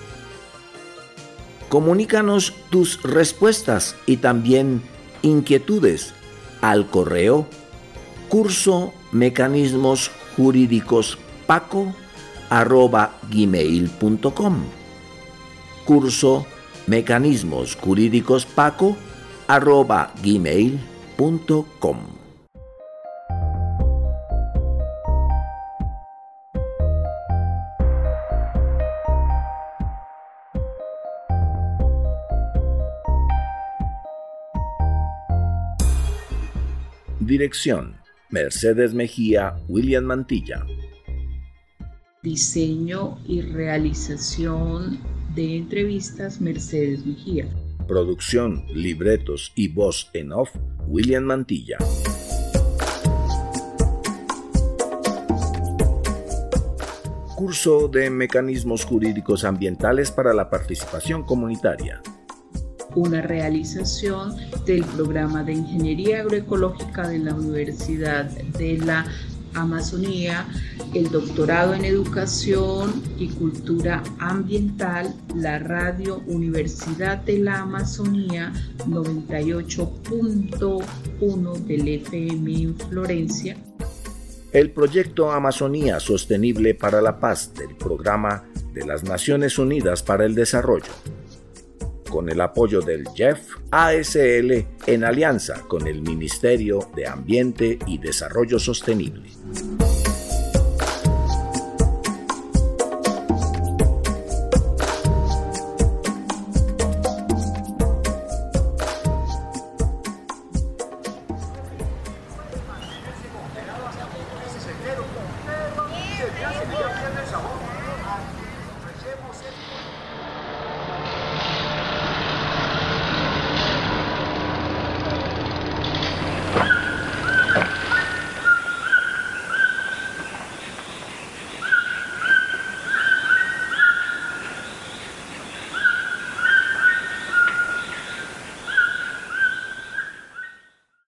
Comunícanos tus respuestas y también inquietudes al correo cursomecanismosjuridicospaco@gmail.com cursomecanismosjuridicospaco@gmail.com. Dirección: Mercedes Mejía, William Mantilla. Diseño y realización de entrevistas, Mercedes Mejía. Producción, libretos y voz en off, William Mantilla. Curso de Mecanismos Jurídicos Ambientales para la Participación Comunitaria. Una realización del programa de Ingeniería Agroecológica de la Universidad de la Amazonía, el doctorado en Educación y Cultura Ambiental, la Radio Universidad de la Amazonía 98.1 del FM en Florencia. El proyecto Amazonía Sostenible para la Paz del Programa de las Naciones Unidas para el Desarrollo, con el apoyo del JEF ASL en alianza con el Ministerio de Ambiente y Desarrollo Sostenible.